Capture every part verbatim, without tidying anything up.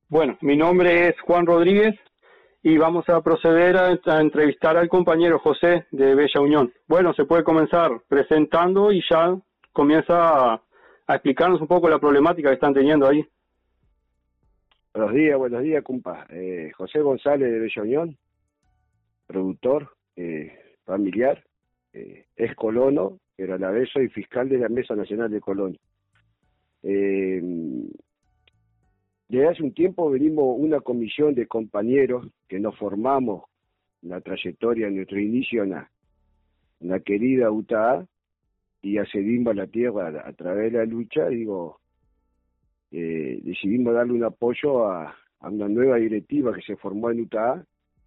Bueno, mi nombre es Juan Rodríguez y vamos a proceder a, a entrevistar al compañero José de Bella Unión. Bueno, se puede comenzar presentando y ya comienza a, a explicarnos un poco la problemática que están teniendo ahí. Buenos días, buenos días, compa. Eh, José González de Bella Unión, productor, eh, familiar, eh, es colono, pero a la vez soy fiscal de la Mesa Nacional de Colón. Eh, desde hace un tiempo venimos una comisión de compañeros que nos formamos en la trayectoria, en nuestro inicio en la, en la querida U T A y accedimos a la tierra a, a través de la lucha, digo, eh, decidimos darle un apoyo a, a una nueva directiva que se formó en U T A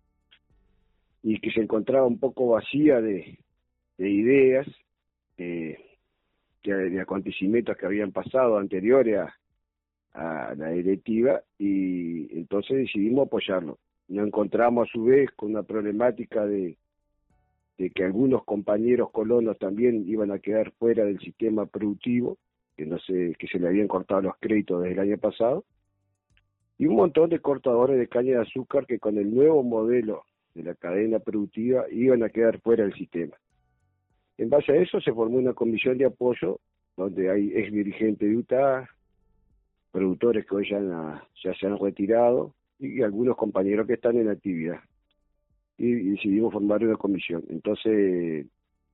y que se encontraba un poco vacía de, de ideas, eh, de, de acontecimientos que habían pasado anteriores a a la directiva, y entonces decidimos apoyarlo. Nos encontramos a su vez con una problemática de, de que algunos compañeros colonos también iban a quedar fuera del sistema productivo, que no sé, que se le habían cortado los créditos desde el año pasado, y un montón de cortadores de caña de azúcar que con el nuevo modelo de la cadena productiva iban a quedar fuera del sistema. En base a eso se formó una comisión de apoyo donde hay ex dirigentes de U T A, productores que hoy ya, ya se han retirado y algunos compañeros que están en actividad. Y, y decidimos formar una comisión. Entonces,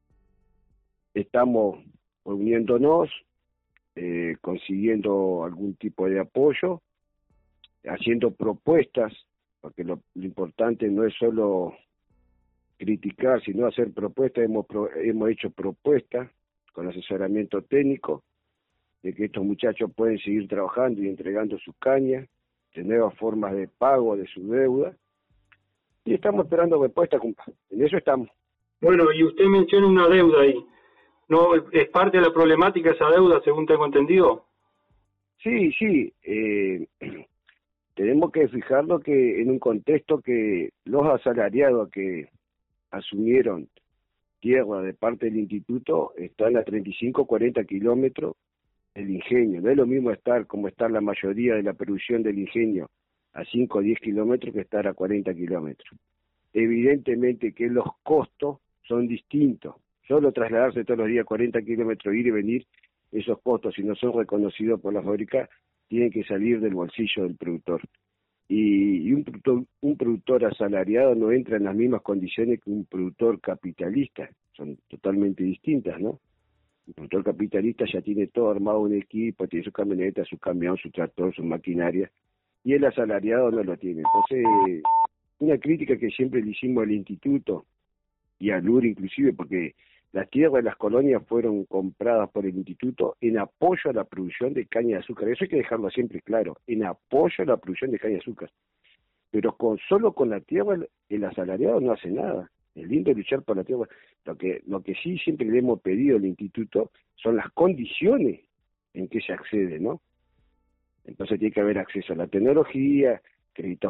estamos reuniéndonos, eh, consiguiendo algún tipo de apoyo, haciendo propuestas, porque lo, lo importante no es solo criticar, sino hacer propuestas. Hemos, pro, hemos hecho propuestas con asesoramiento técnico, de que estos muchachos pueden seguir trabajando y entregando sus cañas, de nuevas formas de pago de su deuda, y estamos esperando respuesta, compa. En eso estamos. Bueno, y usted menciona una deuda ahí. ¿No es parte de la problemática esa deuda, según tengo entendido? Sí, sí. Eh, tenemos que fijarlo que en un contexto que los asalariados que asumieron tierra de parte del instituto están a treinta y cinco, cuarenta kilómetros el ingenio. No es lo mismo estar como estar la mayoría de la producción del ingenio a cinco o diez kilómetros que estar a cuarenta kilómetros. Evidentemente que los costos son distintos. Solo trasladarse todos los días cuarenta kilómetros, ir y venir, esos costos, si no son reconocidos por la fábrica, tienen que salir del bolsillo del productor. Y, y un, productor, un productor asalariado no entra en las mismas condiciones que un productor capitalista. Son totalmente distintas, ¿no? El productor capitalista ya tiene todo armado, un equipo, tiene su camioneta, su camión, su tractor, su maquinaria, y el asalariado no lo tiene. Entonces, una crítica que siempre le hicimos al instituto y al U R inclusive, porque las tierras de las colonias fueron compradas por el instituto en apoyo a la producción de caña de azúcar. Eso hay que dejarlo siempre claro, en apoyo a la producción de caña de azúcar. Pero con solo con la tierra el, el asalariado no hace nada. Es lindo luchar por la tierra. Lo que, lo que sí siempre le hemos pedido al instituto son las condiciones en que se accede, ¿no? Entonces tiene que haber acceso a la tecnología, créditos.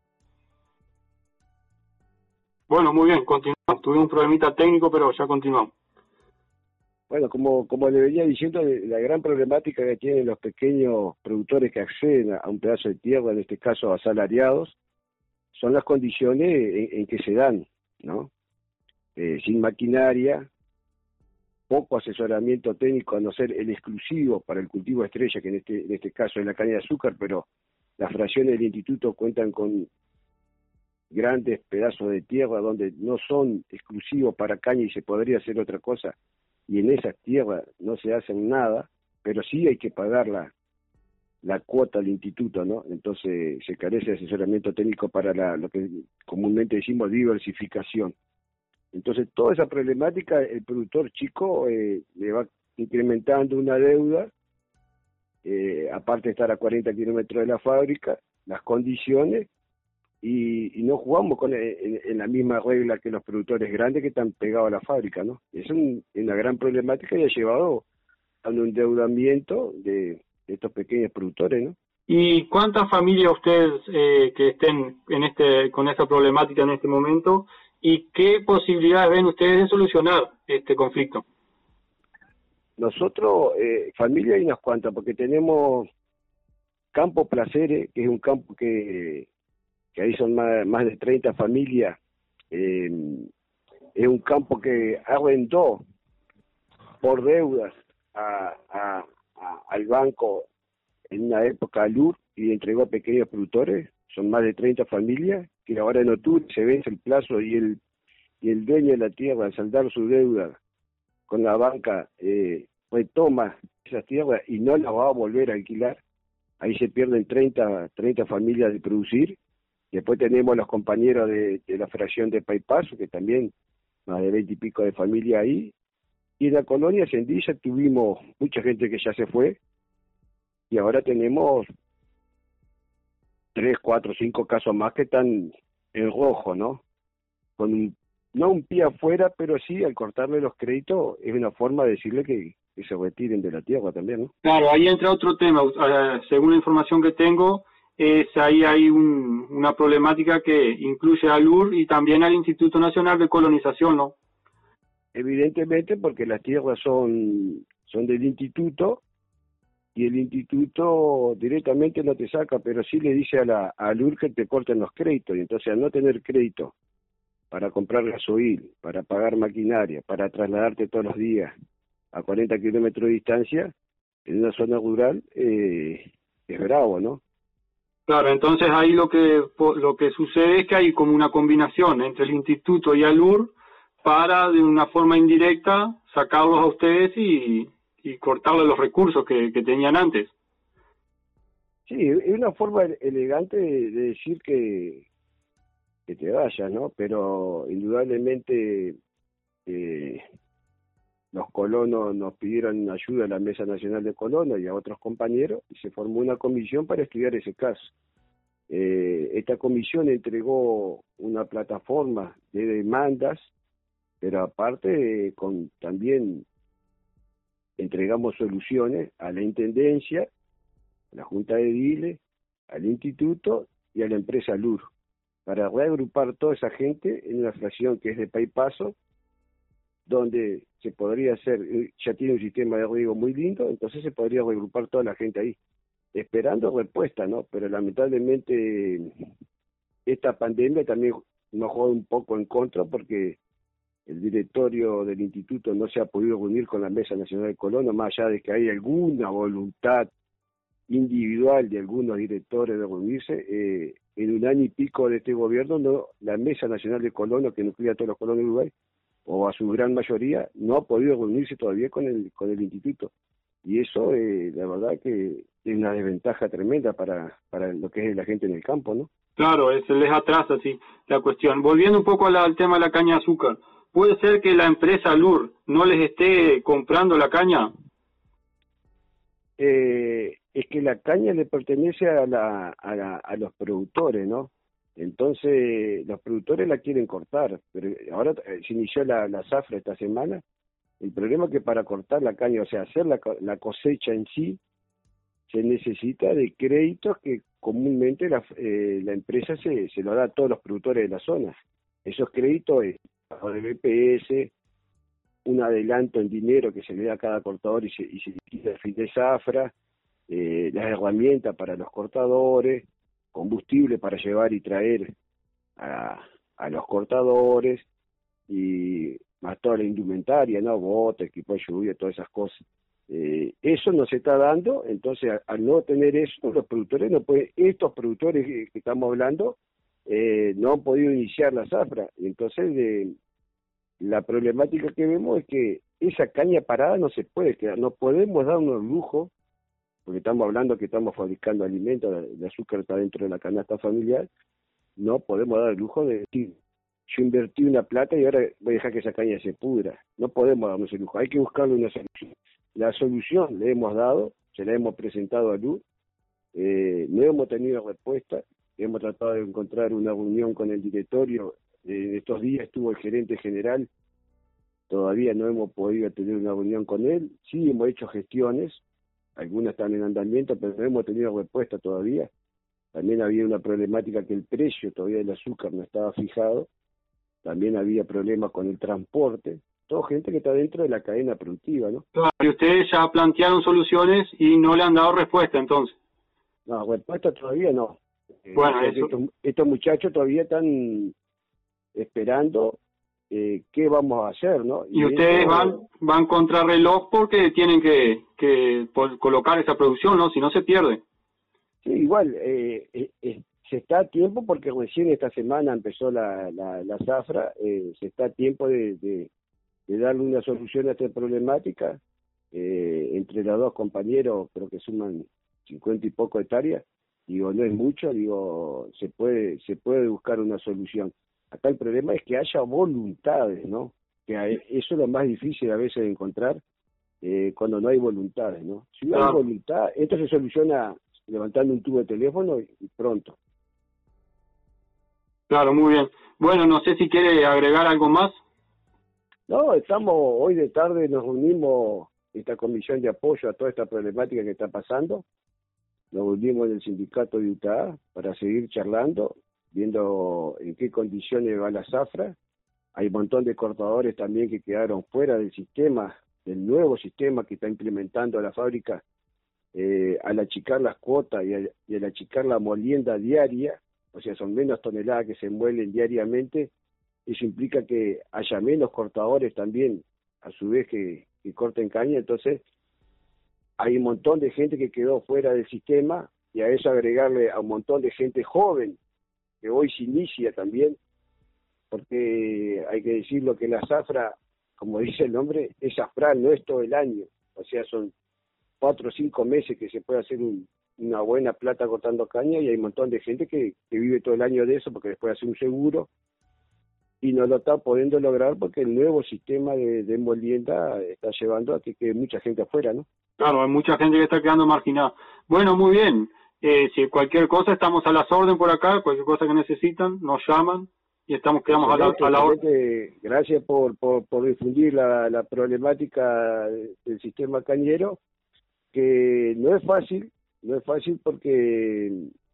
Bueno, muy bien, continuamos. Tuvimos un problemita técnico, pero ya continuamos. Bueno, como, como le venía diciendo, la gran problemática que tienen los pequeños productores que acceden a un pedazo de tierra, en este caso asalariados, son las condiciones en, en que se dan, ¿no? Eh, sin maquinaria, poco asesoramiento técnico, a no ser el exclusivo para el cultivo estrella, que en este, en este caso es la caña de azúcar, pero las fracciones del instituto cuentan con grandes pedazos de tierra donde no son exclusivos para caña y se podría hacer otra cosa, y en esas tierras no se hacen nada, pero sí hay que pagar la, la cuota al instituto, ¿no? Entonces se carece de asesoramiento técnico para la, lo que comúnmente decimos diversificación. Entonces toda esa problemática el productor chico eh, le va incrementando una deuda, eh, aparte de estar a cuarenta kilómetros de la fábrica, las condiciones, y, y no jugamos con en, en la misma regla que los productores grandes que están pegados a la fábrica, ¿no? Es un, una gran problemática y ha llevado a un endeudamiento de, de estos pequeños productores, ¿no? ¿Y cuántas familias ustedes eh, que estén en este con esta problemática en este momento, y qué posibilidades ven ustedes de solucionar este conflicto? Nosotros, eh, familia hay unas cuantas, porque tenemos campo Placeres, que es un campo que, que ahí son más, más de treinta familias, eh, es un campo que arrendó por deudas a, a, a, al banco en una época al U R y entregó a pequeños productores. Son más de treinta familias que ahora en octubre se vence el plazo y el y el dueño de la tierra, al saldar su deuda con la banca, eh, retoma esas tierras y no las va a volver a alquilar. Ahí se pierden treinta, treinta familias de producir. Después tenemos los compañeros de, de la fracción de Paipaso, que también más de veinte y pico de familias ahí. Y en la colonia Sendilla tuvimos mucha gente que ya se fue, y ahora tenemos tres, cuatro, cinco casos más que están en rojo, ¿no? Con un, no un pie afuera, pero sí, al cortarle los créditos, es una forma de decirle que, que se retiren de la tierra también, ¿no? Claro, ahí entra otro tema. Uh, según la información que tengo, es ahí hay un, una problemática que incluye al U R y también al Instituto Nacional de Colonización, ¿no? Evidentemente, porque las tierras son, son del instituto, y el instituto directamente no te saca, pero sí le dice a la al U R que te corten los créditos, y entonces al no tener crédito para comprar gasoil, para pagar maquinaria, para trasladarte todos los días a cuarenta kilómetros de distancia, en una zona rural, eh, es bravo, ¿no? Claro, entonces ahí lo que lo que sucede es que hay como una combinación entre el instituto y al U R para, de una forma indirecta, sacarlos a ustedes y, y cortarle los recursos que, que tenían antes. Sí, es una forma elegante de, de decir que, que te vayas, ¿no? Pero indudablemente eh, los colonos nos pidieron ayuda a la Mesa Nacional de Colonos y a otros compañeros, y se formó una comisión para estudiar ese caso. Eh, esta comisión entregó una plataforma de demandas, pero aparte eh, con también entregamos soluciones a la Intendencia, a la Junta de Ediles, al Instituto y a la empresa L U R, para reagrupar toda esa gente en una fracción que es de Paipaso, donde se podría hacer, ya tiene un sistema de riego muy lindo, entonces se podría reagrupar toda la gente ahí, esperando respuesta, ¿no? Pero lamentablemente esta pandemia también nos juega un poco en contra, porque el directorio del instituto no se ha podido reunir con la Mesa Nacional de Colonos, más allá de que hay alguna voluntad individual de algunos directores de reunirse. Eh, en un año y pico de este gobierno, no, la Mesa Nacional de Colonos, que nuclea a todos los colonos de Uruguay, o a su gran mayoría, no ha podido reunirse todavía con el con el instituto. Y eso, eh, la verdad que es una desventaja tremenda para, para lo que es la gente en el campo, ¿no? Claro, se les atrasa, sí, la cuestión. Volviendo un poco a la, al tema de la caña de azúcar, ¿puede ser que la empresa L U R no les esté comprando la caña? Eh, es que la caña le pertenece a, la, a, la, a los productores, ¿no? Entonces, los productores la quieren cortar, pero ahora eh, se inició la, la zafra esta semana. El problema es que para cortar la caña, o sea, hacer la, la cosecha en sí, se necesita de créditos que comúnmente la, eh, la empresa se, se lo da a todos los productores de la zona. Esos créditos es de B P S, un adelanto en dinero que se le da a cada cortador y se, y se liquida el fin de zafra, eh, las herramientas para los cortadores, combustible para llevar y traer a, a los cortadores, y más toda la indumentaria, ¿no? Botas, equipo de lluvia, todas esas cosas. Eh, eso no se está dando, entonces al, al no tener eso, los productores no pueden, estos productores que, que estamos hablando, eh, no han podido iniciar la zafra. Entonces eh, la problemática que vemos es que esa caña parada no se puede quedar, no podemos darnos lujo, porque estamos hablando que estamos fabricando alimentos, el azúcar está dentro de la canasta familiar, no podemos dar el lujo de decir, yo invertí una plata y ahora voy a dejar que esa caña se pudra. No podemos darnos el lujo, hay que buscarle una solución. La solución le hemos dado, se la hemos presentado a L U R, eh, no hemos tenido respuesta, hemos tratado de encontrar una reunión con el directorio, en estos días estuvo el gerente general, todavía no hemos podido tener una reunión con él, sí hemos hecho gestiones, algunas están en andamiento, pero no hemos tenido respuesta todavía. También había una problemática que el precio todavía del azúcar no estaba fijado, también había problemas con el transporte, todo gente que está dentro de la cadena productiva, ¿no? Claro, y ustedes ya plantearon soluciones y no le han dado respuesta, entonces. No, respuesta todavía no. Eh, Bueno, eso... estos, estos muchachos todavía están esperando eh, qué vamos a hacer, ¿no? Y, y ustedes eso... van van contra reloj porque tienen que, que colocar esa producción, ¿no? Si no se pierde. Sí, igual, eh, eh, eh, se está a tiempo porque recién esta semana empezó la, la, la zafra, eh, se está a tiempo de, de, de darle una solución a esta problemática. Eh, entre los dos compañeros creo que suman cincuenta y poco hectáreas, digo, no es mucho, digo, se puede, se puede buscar una solución. Acá el problema es que haya voluntades, ¿no? Que hay, eso es lo más difícil a veces de encontrar eh, cuando no hay voluntades, ¿no? Si no hay voluntad, esto se soluciona levantando un tubo de teléfono y, y pronto. Claro, muy bien. Bueno, no sé si quiere agregar algo más. No, estamos, hoy de tarde nos unimos, esta comisión de apoyo a toda esta problemática que está pasando, nos unimos en el sindicato de Utah para seguir charlando, viendo en qué condiciones va la zafra. Hay un montón de cortadores también que quedaron fuera del sistema, del nuevo sistema que está implementando la fábrica, eh, al achicar las cuotas y al, y al achicar la molienda diaria, o sea, son menos toneladas que se muelen diariamente. Eso implica que haya menos cortadores también, a su vez que, que corten caña. Entonces hay un montón de gente que quedó fuera del sistema, y a eso agregarle a un montón de gente joven que hoy se inicia también, porque hay que decirlo que la zafra, como dice el nombre, es zafral, no es todo el año, o sea, son cuatro o cinco meses que se puede hacer un, una buena plata cortando caña, y hay un montón de gente que, que vive todo el año de eso porque después hace un seguro y no lo está pudiendo lograr porque el nuevo sistema de, de molienda está llevando a que quede mucha gente afuera, ¿no? Claro, hay mucha gente que está quedando marginada. Bueno, muy bien. Eh, si cualquier cosa, estamos a las órdenes por acá, cualquier cosa que necesitan, nos llaman y estamos quedamos a la, a la orden. Gracias por, por, por difundir la, la problemática del sistema cañero, que no es fácil, no es fácil porque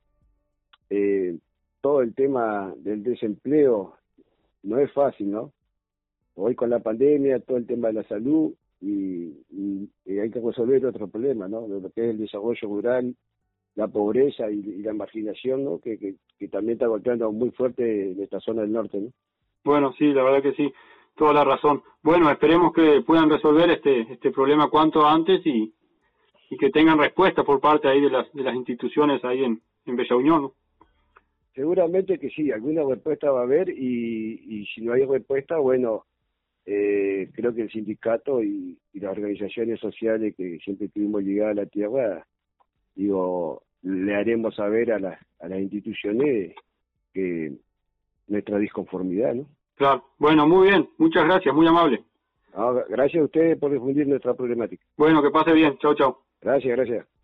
eh, todo el tema del desempleo no es fácil, ¿no? Hoy con la pandemia, todo el tema de la salud, y, y, y hay que resolver otro problema, ¿no? Lo que es el desarrollo rural, la pobreza y, y la marginación, ¿no? Que, que, que también está golpeando muy fuerte en esta zona del norte, ¿no? Bueno, sí, la verdad que sí, toda la razón. Bueno, esperemos que puedan resolver este este problema cuanto antes y, y que tengan respuesta por parte ahí de las de las instituciones ahí en, en Bella Unión, ¿no? Seguramente que sí, alguna respuesta va a haber, y, y si no hay respuesta, bueno, eh, creo que el sindicato y, y las organizaciones sociales que siempre estuvimos ligadas a la tierra, digo, le haremos saber a las, a las instituciones que nuestra disconformidad, ¿no? Claro, bueno, muy bien, muchas gracias, muy amable. No, gracias a ustedes por difundir nuestra problemática. Bueno, que pase bien, chao, chao. Gracias, gracias.